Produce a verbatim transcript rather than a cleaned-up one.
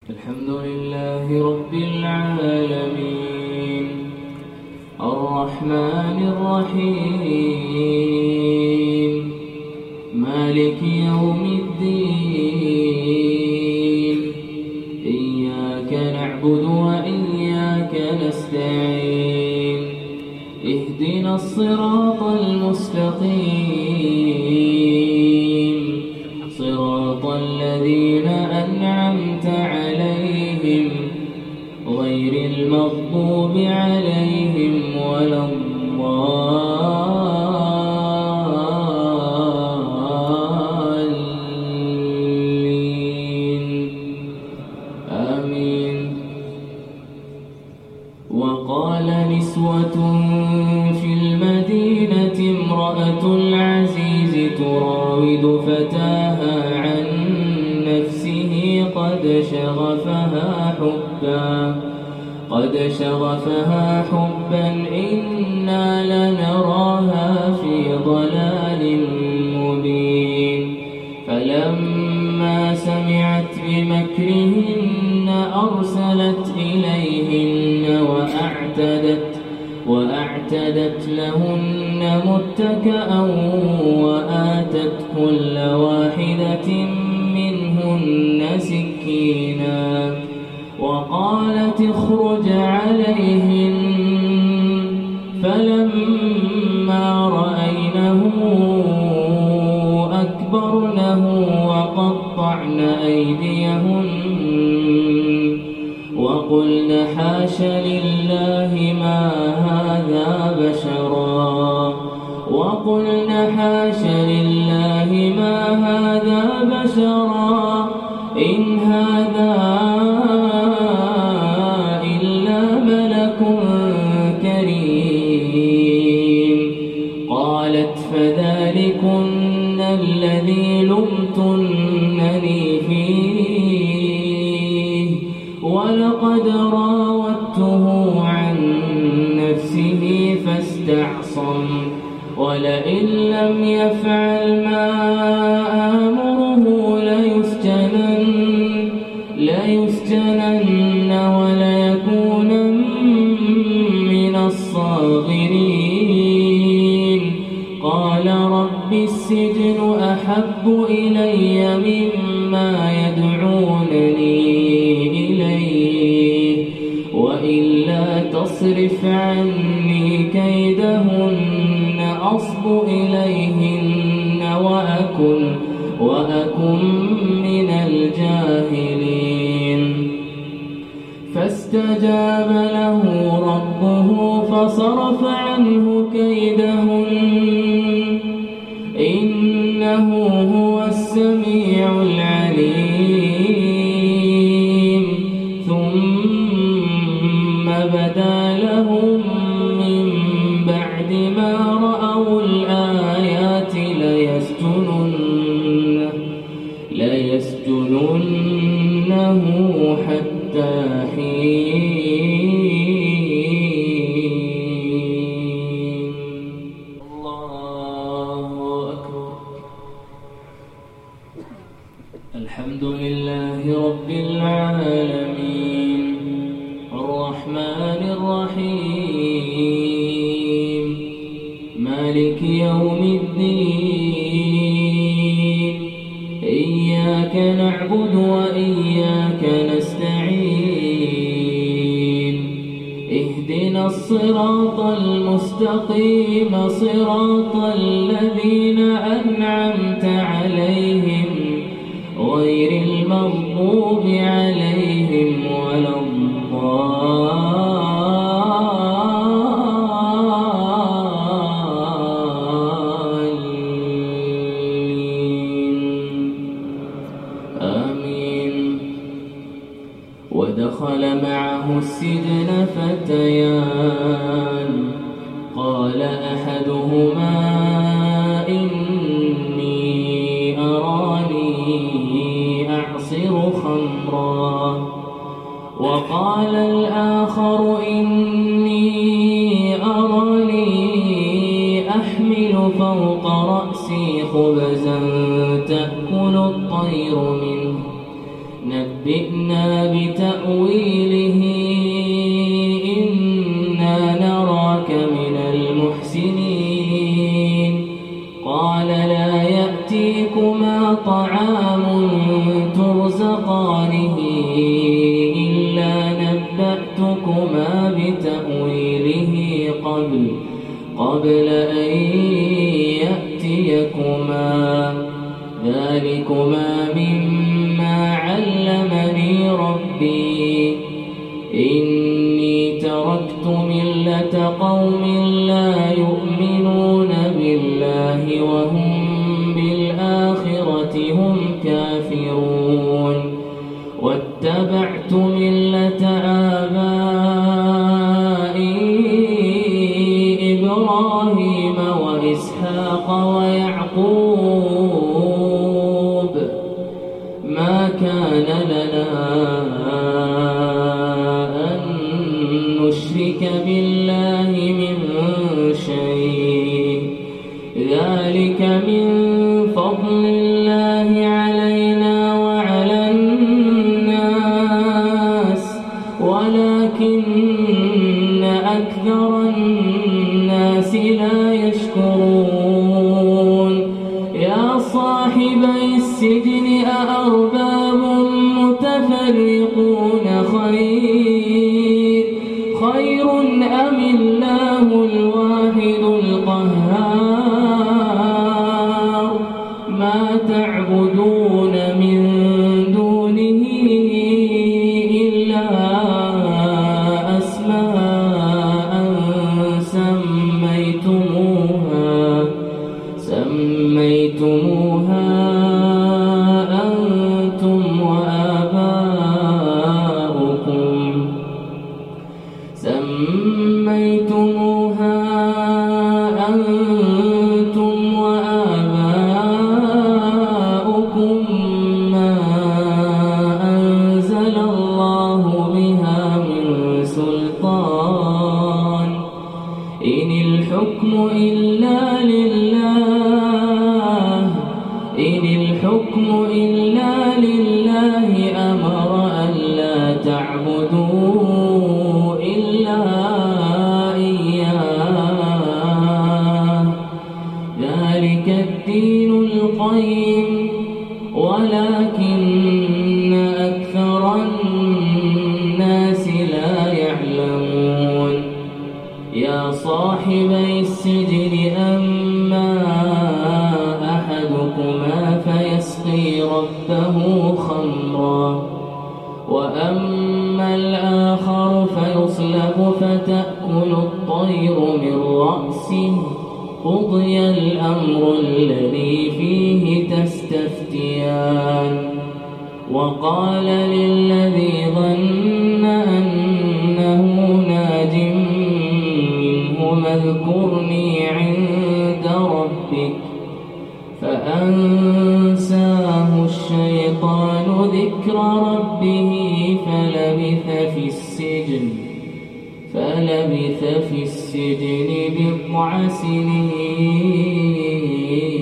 الحمد لله رب العالمين الرحمن الرحيم مالك يوم الدين إياك نعبد وإياك نستعين اهدنا الصراط المستقيم صراط الذين أنعمت عليهم غير المغضوب عليهم ولا الضالين آمين. وقال نسوة في المدينة امرأة العزيز تراود فتاها عن نفسه قد شغفها حبا قد شغفها حبا إنا لنراها في ضلال مبين. فلما سمعت بمكرهن أرسلت إليهن وأعتدت وأعتدت لهن متكأ وآتت كل واحدة منهن سكينا وقالت اخرج عليهن. فلما رأينه أكبرنه وقطعن أيديهن وقلن حاش لله ما هذا بشرا وقلن حاش لله ما هذا بشرا إن هذا إلا ملك كريم. قالت فذلكن الذي لمتنني فيه ولقد راودته عن نفسه فاستعصم ولئن لم يفعل ما آمره ليسجنن ليسجنن وليكونن من الصاغرين. قال رب السجن أحب إلي مما يدعونني إليه وإلا تصرف عني كيدهن أصب إليهن وأكن وأكن من الجاهلين. فاستجاب له ربه فصرف عنه كيدهن إنه هو السميع العليم. ثم بدا لهم من بعد ما رأوا الآيات ليسجننه ليسجننه حتى حين. الله أكبر. الحمد لله رب العالمين الرحمن الرحيم مالك يوم الدين إياك نعبد وإياك نستعين اهدنا الصراط المستقيم صراط الذين أنعمت عليهم غير المغضوب عليهم ولا الضالين آمين. ودخل معه السجن فتيان قال أحدهما إني أراني أعصر خمرا وقال الآخر إني أراني أحمل فوق رأسي خبزا تأكل الطير منه نبئنا بتأويله إنا نراك من المحسنين قال لا يأتيكما طعام ترزقانه إلا نبأتكما بتأويله قبل قبل أن يأتيكما ذلكما مما علمني ربي إني تركت ملة قوم لا يؤمنون بالله وهم بالآخرة هم كافرون واتبعت ملة آبائي إبراهيم وإسحاق ويعقوب ما كان لنا أن نشرك بالله من شيء ذلك من فضل الله علينا وعلى الناس ولكن أكثر الناس لا يشكرون يا صاحبي السجن أأرباب متفرقون خير خير أم الله الواحد القهار ما تعبدون من دونه إلا أسماء سميتموها سميتموها أنتم وآباؤكم سميتموها أنتم وآباؤكم ما أنزل الله بها من سلطان إن الحكم إلا لله إن الحكم إلا لله أمر ألا تعبدوا إلا إياه ذلك الدين القيم ولكن أكثر الناس لا يعلمون يا صاحبي السجن أما أحدكما فيسقي ربه خمرا وأما الآخر فيصلب فتأكل الطير من رأسه قضي الأمر الذي فيه تستفتيان وقال للذي ظن أنه ناج منه اذكرني عند ربك فأنساه الشيطان ذكر ربه فلبث في السجن فلبث في السجن بضع سنين